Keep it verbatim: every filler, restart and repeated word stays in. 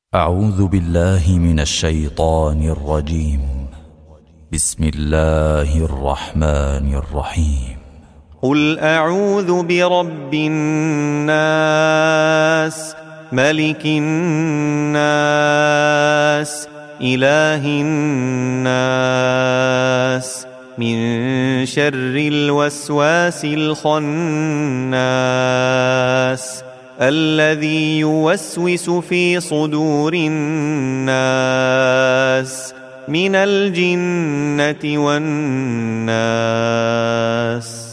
أعوذ بالله من الشيطان الرجيم. بسم الله الرحمن الرحيم. قل أعوذ برب الناس، ملك الناس، إله الناس، من شر الوسواس الخناس الذي يوسوس في صدور الناس من الجنة والناس.